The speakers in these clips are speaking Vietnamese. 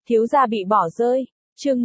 Thiếu gia bị bỏ rơi. Chương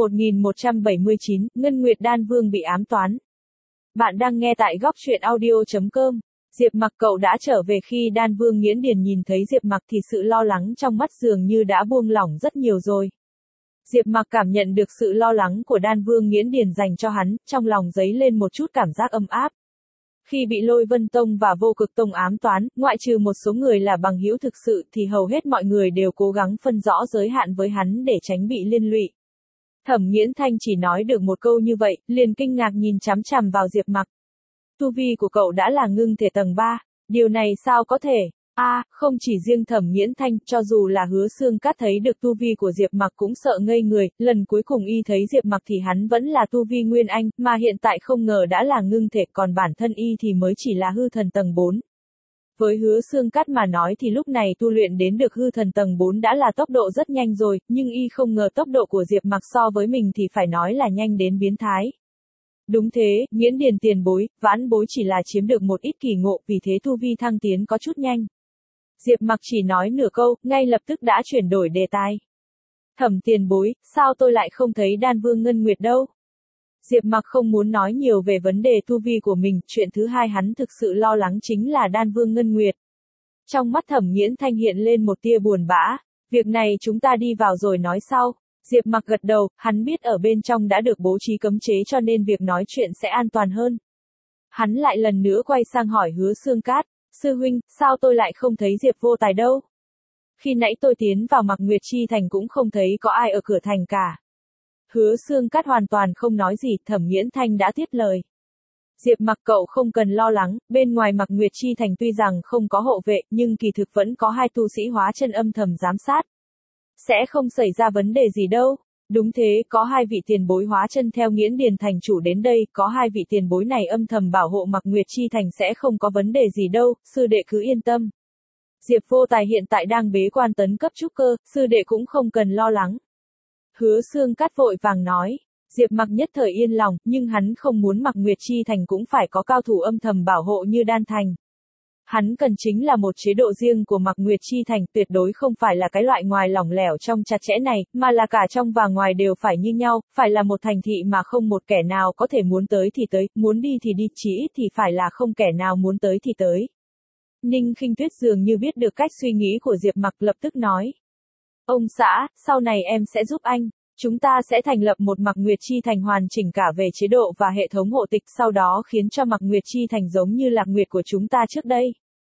1179, Ngân Nguyệt Đan Vương bị ám toán. Bạn đang nghe tại góc truyện audio.com. Diệp Mặc cậu đã trở về. Khi Đan Vương Nghiễn Điền nhìn thấy Diệp Mặc thì sự lo lắng trong mắt dường như đã buông lỏng rất nhiều rồi. Diệp Mặc cảm nhận được sự lo lắng của Đan Vương Nghiễn Điền dành cho hắn, trong lòng dấy lên một chút cảm giác ấm áp. Khi bị Lôi Vân Tông và Vô Cực Tông ám toán, ngoại trừ một số người là bằng hữu thực sự thì hầu hết mọi người đều cố gắng phân rõ giới hạn với hắn để tránh bị liên lụy. Thẩm Nghiễn Thanh chỉ nói được một câu như vậy, liền kinh ngạc nhìn chằm chằm vào Diệp Mặc. Tu vi của cậu đã là ngưng thể tầng 3, điều này sao có thể? Không chỉ riêng Thẩm Nghiễn Thanh, cho dù là Hứa Xương Cát thấy được tu vi của Diệp Mặc cũng sợ ngây người, lần cuối cùng y thấy Diệp Mặc thì hắn vẫn là tu vi Nguyên Anh, mà hiện tại không ngờ đã là ngưng thể, còn bản thân y thì mới chỉ là hư thần tầng 4. Với Hứa Xương Cát mà nói thì lúc này tu luyện đến được hư thần tầng 4 đã là tốc độ rất nhanh rồi, nhưng y không ngờ tốc độ của Diệp Mặc so với mình thì phải nói là nhanh đến biến thái. Đúng thế, Nghiễn Điền tiền bối, vãn bối chỉ là chiếm được một ít kỳ ngộ, vì thế tu vi thăng tiến có chút nhanh. Diệp Mặc chỉ nói nửa câu, ngay lập tức đã chuyển đổi đề tài. Thẩm tiền bối, sao tôi lại không thấy Đan Vương Ngân Nguyệt đâu? Diệp Mặc không muốn nói nhiều về vấn đề tu vi của mình, chuyện thứ hai hắn thực sự lo lắng chính là Đan Vương Ngân Nguyệt. Trong mắt Thẩm Nghiễn Thanh hiện lên một tia buồn bã, việc này chúng ta đi vào rồi nói sau. Diệp Mặc gật đầu, hắn biết ở bên trong đã được bố trí cấm chế cho nên việc nói chuyện sẽ an toàn hơn. Hắn lại lần nữa quay sang hỏi Hứa Xương Cát, sư huynh, sao tôi lại không thấy Diệp Vô Tài đâu? Khi nãy tôi tiến vào Mạc Nguyệt Chi Thành cũng không thấy có ai ở cửa thành cả. Hứa Xương Cát hoàn toàn không nói gì, Thẩm Nghiễn Thanh đã tiếp lời. Diệp Mặc cậu không cần lo lắng, bên ngoài Mạc Nguyệt Chi Thành tuy rằng không có hộ vệ, nhưng kỳ thực vẫn có hai tu sĩ hóa chân âm thầm giám sát. Sẽ không xảy ra vấn đề gì đâu. Đúng thế, có hai vị tiền bối hóa chân theo Nghiễn Điền thành chủ đến đây, có hai vị tiền bối này âm thầm bảo hộ Mạc Nguyệt Chi Thành sẽ không có vấn đề gì đâu, sư đệ cứ yên tâm. Diệp Vô Tài hiện tại đang bế quan tấn cấp trúc cơ, sư đệ cũng không cần lo lắng. Hứa Xương Cát vội vàng nói. Diệp Mặc nhất thời yên lòng, nhưng hắn không muốn Mạc Nguyệt Chi Thành cũng phải có cao thủ âm thầm bảo hộ như Đan Thành. Hắn cần chính là một chế độ riêng của Mạc Nguyệt Chi Thành, tuyệt đối không phải là cái loại ngoài lỏng lẻo trong chặt chẽ này, mà là cả trong và ngoài đều phải như nhau, phải là một thành thị mà không một kẻ nào có thể muốn tới thì tới, muốn đi thì đi, chỉ ít thì phải là không kẻ nào muốn tới thì tới. Ninh Khinh Tuyết dường như biết được cách suy nghĩ của Diệp Mặc, lập tức nói. Ông xã, sau này em sẽ giúp anh. Chúng ta sẽ thành lập một Mạc Nguyệt Chi Thành hoàn chỉnh cả về chế độ và hệ thống hộ tịch, sau đó khiến cho Mạc Nguyệt Chi Thành giống như Lạc Nguyệt của chúng ta trước đây.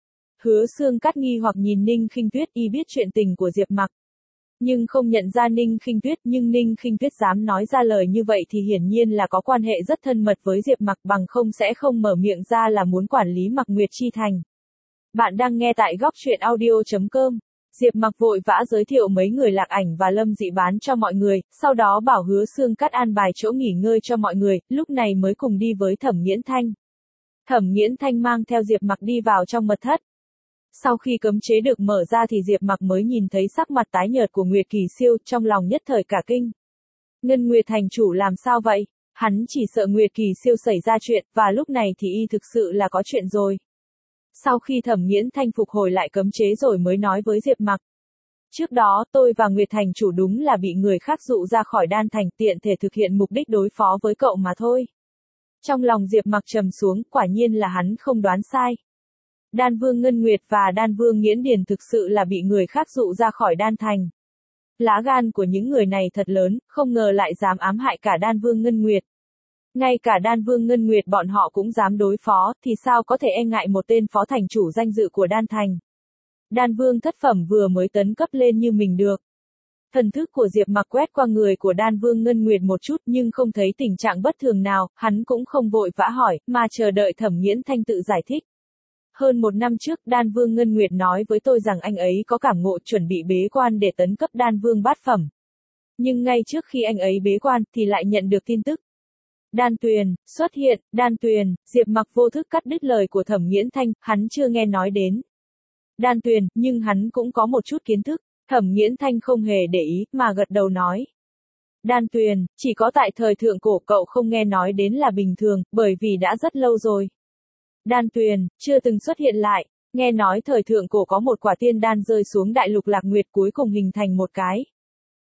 Hứa Xương Cát nghi hoặc nhìn Ninh Khinh Tuyết, y biết chuyện tình của Diệp Mặc, nhưng không nhận ra Ninh Khinh Tuyết, nhưng Ninh Khinh Tuyết dám nói ra lời như vậy thì hiển nhiên là có quan hệ rất thân mật với Diệp Mặc, bằng không sẽ không mở miệng ra là muốn quản lý Mạc Nguyệt Chi Thành. Bạn đang nghe tại góc truyện audio.com. Diệp Mặc vội vã giới thiệu mấy người Lạc Ảnh và Lâm Dị Bán cho mọi người, sau đó bảo Hứa Xương Cát an bài chỗ nghỉ ngơi cho mọi người, lúc này mới cùng đi với Thẩm Nghiễn Thanh. Thẩm Nghiễn Thanh mang theo Diệp Mặc đi vào trong mật thất. Sau khi cấm chế được mở ra thì Diệp Mặc mới nhìn thấy sắc mặt tái nhợt của Nguyệt Kỳ Siêu, trong lòng nhất thời cả kinh. Ngân Nguyệt thành chủ làm sao vậy? Hắn chỉ sợ Nguyệt Kỳ Siêu xảy ra chuyện, và lúc này thì y thực sự là có chuyện rồi. Sau khi Thẩm Nghiễn Thanh phục hồi lại cấm chế rồi mới nói với Diệp Mặc. Trước đó, tôi và Nguyệt thành chủ đúng là bị người khác dụ ra khỏi Đan Thành, tiện thể thực hiện mục đích đối phó với cậu mà thôi. Trong lòng Diệp Mặc trầm xuống, quả nhiên là hắn không đoán sai. Đan Vương Ngân Nguyệt và Đan Vương Nghiễn Điền thực sự là bị người khác dụ ra khỏi Đan Thành. Lá gan của những người này thật lớn, không ngờ lại dám ám hại cả Đan Vương Ngân Nguyệt. Ngay cả Đan Vương Ngân Nguyệt bọn họ cũng dám đối phó, thì sao có thể e ngại một tên phó thành chủ danh dự của Đan Thành. Đan Vương thất phẩm vừa mới tấn cấp lên như mình được. Thần thức của Diệp Mặc quét qua người của Đan Vương Ngân Nguyệt một chút nhưng không thấy tình trạng bất thường nào, hắn cũng không vội vã hỏi, mà chờ đợi Thẩm Nghiễn Thanh tự giải thích. Hơn một năm trước, Đan Vương Ngân Nguyệt nói với tôi rằng anh ấy có cảm ngộ chuẩn bị bế quan để tấn cấp Đan Vương bát phẩm. Nhưng ngay trước khi anh ấy bế quan, thì lại nhận được tin tức. Đan Tuyền, xuất hiện, Đan Tuyền, Diệp Mặc vô thức cắt đứt lời của Thẩm Nghiễn Thanh, hắn chưa nghe nói đến Đan Tuyền, nhưng hắn cũng có một chút kiến thức. Thẩm Nghiễn Thanh không hề để ý, mà gật đầu nói. Đan Tuyền, chỉ có tại thời thượng cổ cậu không nghe nói đến là bình thường, bởi vì đã rất lâu rồi. Đan Tuyền, chưa từng xuất hiện lại, nghe nói thời thượng cổ có một quả tiên đan rơi xuống đại lục Lạc Nguyệt cuối cùng hình thành một cái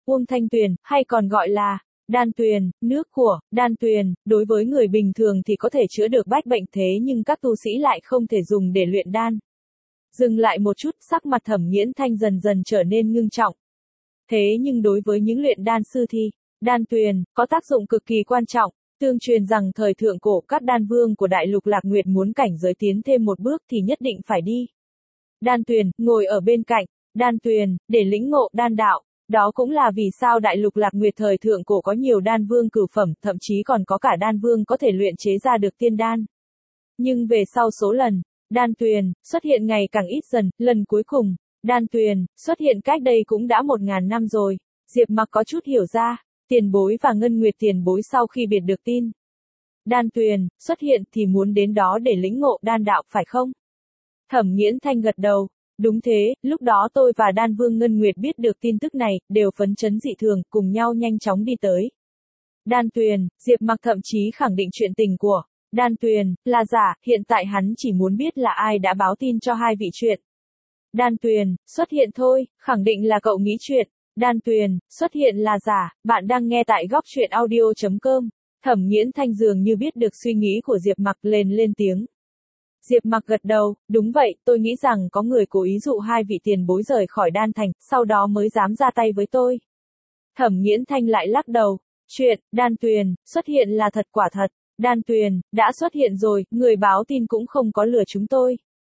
Uông Thanh Tuyền, hay còn gọi là đan tuyền, nước của đan tuyền, đối với người bình thường thì có thể chữa được bách bệnh, thế nhưng các tu sĩ lại không thể dùng để luyện đan. Dừng lại một chút, sắc mặt Thẩm Nghiễn Thanh dần dần trở nên ngưng trọng. Thế nhưng đối với những luyện đan sư thì, đan tuyền, có tác dụng cực kỳ quan trọng. Tương truyền rằng thời thượng cổ các đan vương của đại lục Lạc Nguyệt muốn cảnh giới tiến thêm một bước thì nhất định phải đi đan tuyền, ngồi ở bên cạnh đan tuyền, để lĩnh ngộ đan đạo. Đó cũng là vì sao đại lục Lạc Nguyệt thời thượng cổ có nhiều đan vương cửu phẩm, thậm chí còn có cả đan vương có thể luyện chế ra được tiên đan. Nhưng về sau số lần, đan tuyền xuất hiện ngày càng ít dần, lần cuối cùng, đan tuyền xuất hiện cách đây cũng đã 1000 năm rồi. Diệp Mặc có chút hiểu ra, tiền bối và Ngân Nguyệt tiền bối sau khi biết được tin đan tuyền xuất hiện thì muốn đến đó để lĩnh ngộ đan đạo phải không? Thẩm Nghiễn Thanh gật đầu. Đúng thế, lúc đó tôi và đan vương Ngân Nguyệt biết được tin tức này, đều phấn chấn dị thường, cùng nhau nhanh chóng đi tới đan tuyền. Diệp Mặc thậm chí khẳng định chuyện tình của đan tuyền là giả, hiện tại hắn chỉ muốn biết là ai đã báo tin cho hai vị chuyện đan tuyền xuất hiện thôi, khẳng định là cậu nghĩ chuyện đan tuyền xuất hiện là giả. Bạn đang nghe tại góc truyện audio.com. Thẩm Nghiễn Thanh dường như biết được suy nghĩ của Diệp Mặc, lên tiếng. Diệp Mặc gật đầu, đúng vậy, tôi nghĩ rằng có người cố ý dụ hai vị tiền bối rời khỏi đan thành, sau đó mới dám ra tay với tôi. Thẩm Nghiễn Thanh lại lắc đầu, chuyện đan tuyền xuất hiện là thật, quả thật, đan tuyền đã xuất hiện rồi, người báo tin cũng không có lừa chúng tôi.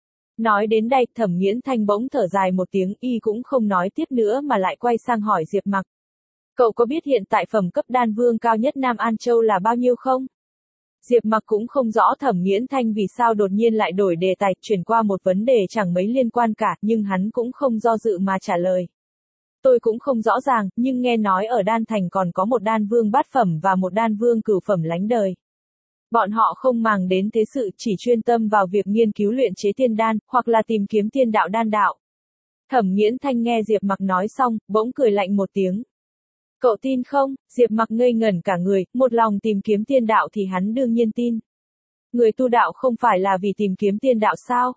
Nói đến đây, Thẩm Nghiễn Thanh bỗng thở dài một tiếng, y cũng không nói tiếp nữa mà lại quay sang hỏi Diệp Mặc. Cậu có biết hiện tại phẩm cấp đan vương cao nhất Nam An Châu là bao nhiêu không? Diệp Mặc cũng không rõ Thẩm Nghiễn Thanh vì sao đột nhiên lại đổi đề tài, chuyển qua một vấn đề chẳng mấy liên quan cả, nhưng hắn cũng không do dự mà trả lời. Tôi cũng không rõ ràng, nhưng nghe nói ở đan thành còn có một đan vương bát phẩm và một đan vương cửu phẩm lánh đời. Bọn họ không màng đến thế sự, chỉ chuyên tâm vào việc nghiên cứu luyện chế tiên đan, hoặc là tìm kiếm tiên đạo đan đạo. Thẩm Nghiễn Thanh nghe Diệp Mặc nói xong, bỗng cười lạnh một tiếng. Cậu tin không? Diệp Mặc ngây ngẩn cả người, một lòng tìm kiếm tiên đạo thì hắn đương nhiên tin. Người tu đạo không phải là vì tìm kiếm tiên đạo sao?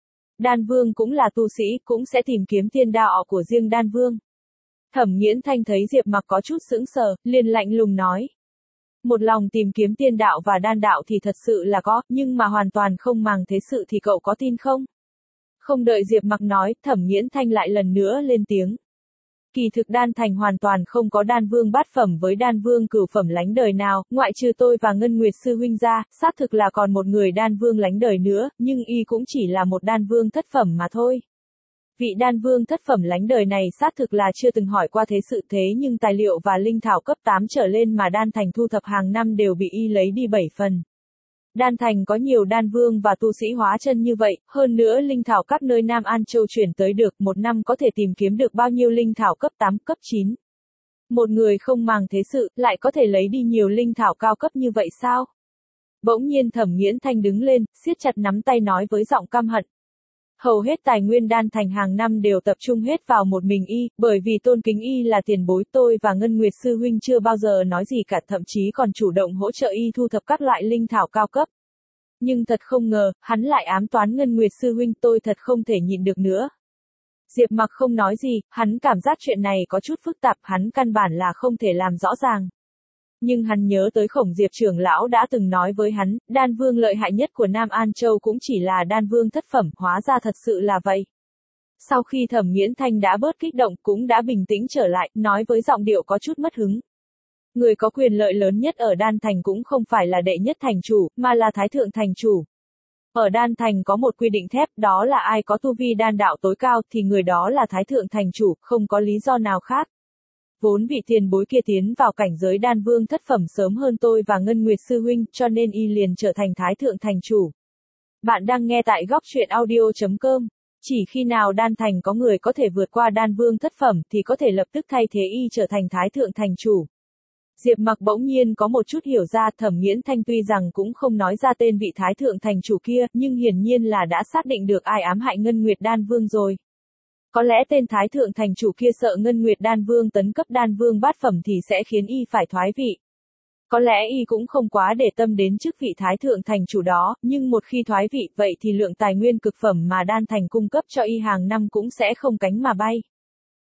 Đan vương cũng là tu sĩ, cũng sẽ tìm kiếm tiên đạo của riêng đan vương. Thẩm Nghiễn Thanh thấy Diệp Mặc có chút sững sờ, liền lạnh lùng nói. Một lòng tìm kiếm tiên đạo và đan đạo thì thật sự là có, nhưng mà hoàn toàn không màng thế sự thì cậu có tin không? Không đợi Diệp Mặc nói, Thẩm Nghiễn Thanh lại lần nữa lên tiếng. Kỳ thực đan thành hoàn toàn không có đan vương bát phẩm với đan vương cửu phẩm lánh đời nào, ngoại trừ tôi và Ngân Nguyệt sư huynh ra, xác thực là còn một người đan vương lánh đời nữa, nhưng y cũng chỉ là một đan vương thất phẩm mà thôi. Vị đan vương thất phẩm lánh đời này xác thực là chưa từng hỏi qua thế sự, thế nhưng tài liệu và linh thảo cấp 8 trở lên mà đan thành thu thập hàng năm đều bị y lấy đi 7 phần. Đan thành có nhiều đan vương và tu sĩ hóa chân như vậy, hơn nữa linh thảo các nơi Nam An Châu chuyển tới được, một năm có thể tìm kiếm được bao nhiêu linh thảo cấp 8, cấp 9. Một người không màng thế sự, lại có thể lấy đi nhiều linh thảo cao cấp như vậy sao? Bỗng nhiên Thẩm Nghiễn Thanh đứng lên, siết chặt nắm tay nói với giọng căm hận. Hầu hết tài nguyên đan thành hàng năm đều tập trung hết vào một mình y, bởi vì tôn kính y là tiền bối, tôi và Ngân Nguyệt sư huynh chưa bao giờ nói gì cả, thậm chí còn chủ động hỗ trợ y thu thập các loại linh thảo cao cấp. Nhưng thật không ngờ, hắn lại ám toán Ngân Nguyệt sư huynh, tôi thật không thể nhịn được nữa. Diệp Mặc không nói gì, hắn cảm giác chuyện này có chút phức tạp, hắn căn bản là không thể làm rõ ràng. Nhưng hắn nhớ tới Khổng Diệp trưởng lão đã từng nói với hắn, đan vương lợi hại nhất của Nam An Châu cũng chỉ là đan vương thất phẩm, hóa ra thật sự là vậy. Sau khi Thẩm Nghiễn Thanh đã bớt kích động, cũng đã bình tĩnh trở lại, nói với giọng điệu có chút mất hứng. Người có quyền lợi lớn nhất ở đan thành cũng không phải là đệ nhất thành chủ, mà là thái thượng thành chủ. Ở đan thành có một quy định thép, đó là ai có tu vi đan đạo tối cao thì người đó là thái thượng thành chủ, không có lý do nào khác. Vốn vị tiền bối kia tiến vào cảnh giới đan vương thất phẩm sớm hơn tôi và Ngân Nguyệt sư huynh, cho nên y liền trở thành thái thượng thành chủ. Bạn đang nghe tại góc truyện audio.com. Chỉ khi nào đan thành có người có thể vượt qua đan vương thất phẩm thì có thể lập tức thay thế y trở thành thái thượng thành chủ. Diệp Mặc bỗng nhiên có một chút hiểu ra, Thẩm Nghiễn Thanh tuy rằng cũng không nói ra tên vị thái thượng thành chủ kia, nhưng hiển nhiên là đã xác định được ai ám hại Ngân Nguyệt đan vương rồi. Có lẽ tên thái thượng thành chủ kia sợ Ngân Nguyệt đan vương tấn cấp đan vương bát phẩm thì sẽ khiến y phải thoái vị. Có lẽ y cũng không quá để tâm đến chức vị thái thượng thành chủ đó, nhưng một khi thoái vị, vậy thì lượng tài nguyên cực phẩm mà đan thành cung cấp cho y hàng năm cũng sẽ không cánh mà bay.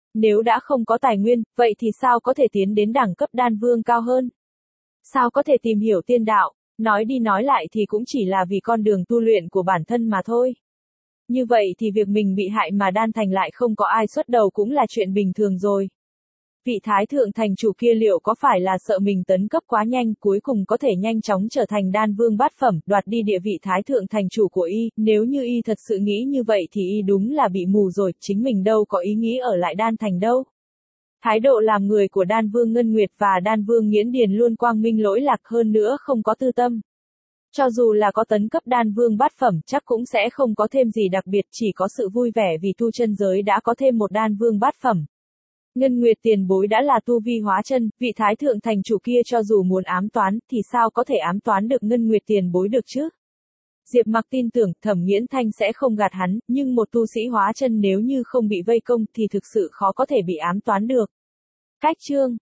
Nếu đã không có tài nguyên, vậy thì sao có thể tiến đến đẳng cấp đan vương cao hơn? Sao có thể tìm hiểu tiên đạo? Nói đi nói lại thì cũng chỉ là vì con đường tu luyện của bản thân mà thôi. Như vậy thì việc mình bị hại mà đan thành lại không có ai xuất đầu cũng là chuyện bình thường rồi. Vị thái thượng thành chủ kia liệu có phải là sợ mình tấn cấp quá nhanh, cuối cùng có thể nhanh chóng trở thành đan vương bát phẩm, đoạt đi địa vị thái thượng thành chủ của y, nếu như y thật sự nghĩ như vậy thì y đúng là bị mù rồi, chính mình đâu có ý nghĩ ở lại đan thành đâu. Thái độ làm người của đan vương Ngân Nguyệt và đan vương Nghiễn Điền luôn quang minh lỗi lạc, hơn nữa không có tư tâm. Cho dù là có tấn cấp đan vương bát phẩm chắc cũng sẽ không có thêm gì đặc biệt, chỉ có sự vui vẻ vì tu chân giới đã có thêm một đan vương bát phẩm. Ngân Nguyệt tiền bối đã là tu vi hóa chân, vị thái thượng thành chủ kia cho dù muốn ám toán thì sao có thể ám toán được Ngân Nguyệt tiền bối được chứ? Diệp Mặc tin tưởng Thẩm Nghiễn Thanh sẽ không gạt hắn, nhưng một tu sĩ hóa chân nếu như không bị vây công thì thực sự khó có thể bị ám toán được. Cách chương